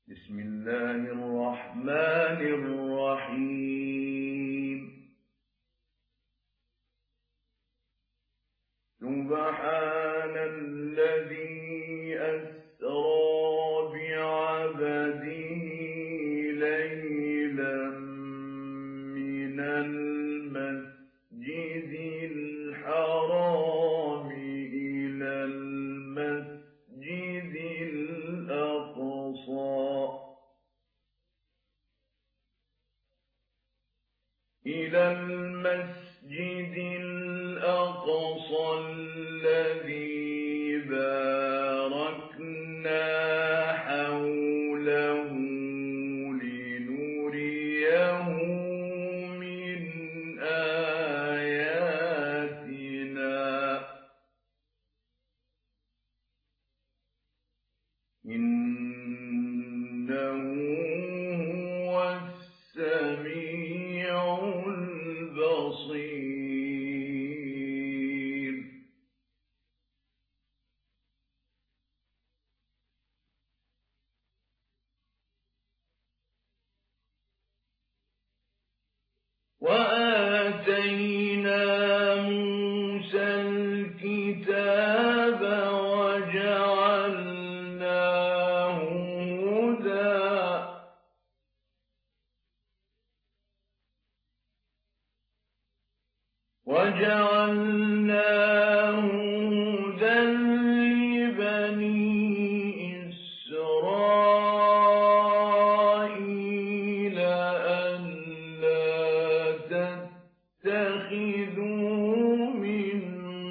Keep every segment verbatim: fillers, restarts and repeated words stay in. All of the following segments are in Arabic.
بسم الله الرحمن الرحيم سبحان الذي أسرى بعبده ليلا من المسجد الحرام إلى المسجد الأقصى إلى المسجد الأقصى الذي باركنا حوله لنريه من آياتنا إنه هو السميع البصير وآتينا موسى الكتاب وجعلناه هدى وجعلناه هدى لبني إسرائيل ألا تتخذوا من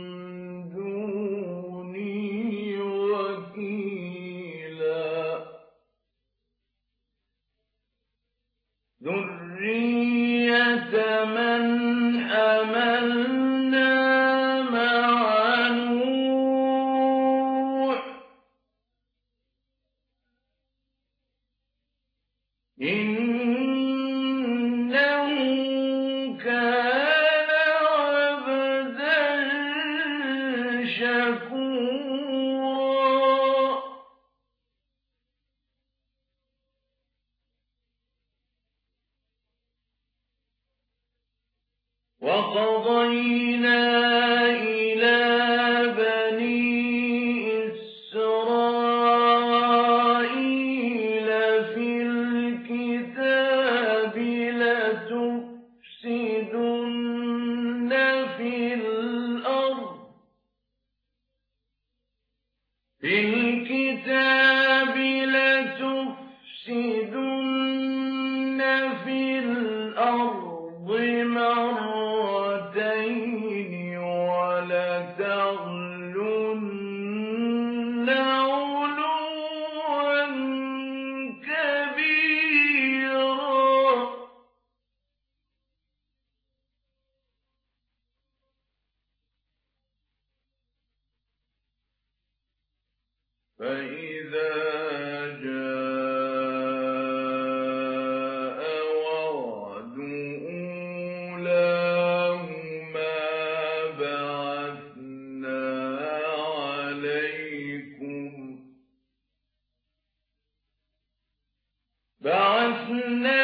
دوني وكيلا ذرية من حملنا مع نوح إنه كان عبدا شكورا وقضينا إلى بني إسرائيل في الكتاب لتفسدن في الأرض في الكتاب لتفسدن في الأرض مرتين ولتعلن علوا كبيرا فإذا جاء وعد أولاهما بعثنا عليكم بعثنا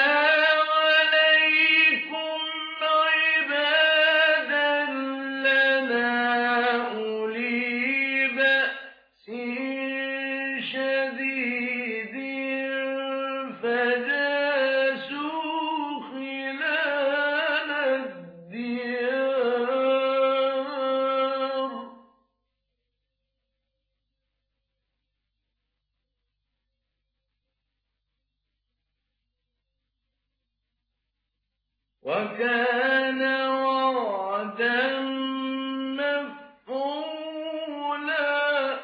عليكم عبادا لنا أولي بأس شديد فجاسوا خلال الديار وكان وعدا مفعولا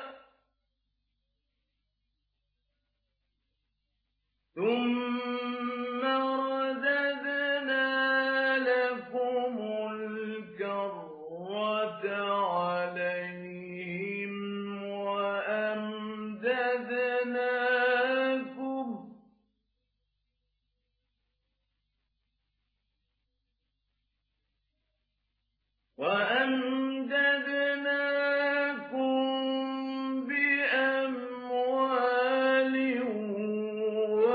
ثم رددنا لكم الكرة عليهم وأمددناكم وأمددناكم بأموال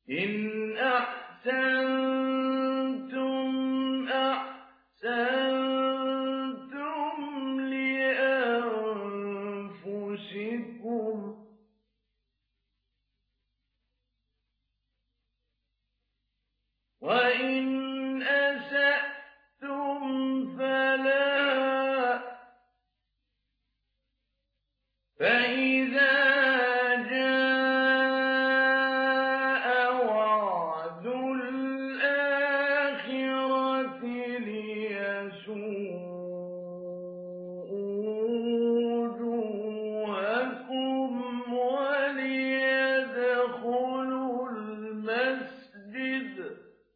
إن أحسنتم أحسنتم لأنفسكم وإن أسأتم فلها فإذا جاء وعد الآخرة ليسوءوا وجوهكم وليدخلوا المسجد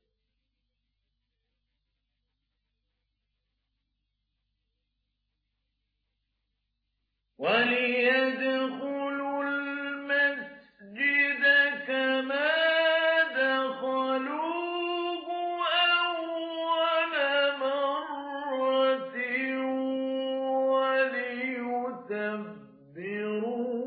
وليدخلوا المسجد كما دخلوه أول مرة وليتبروا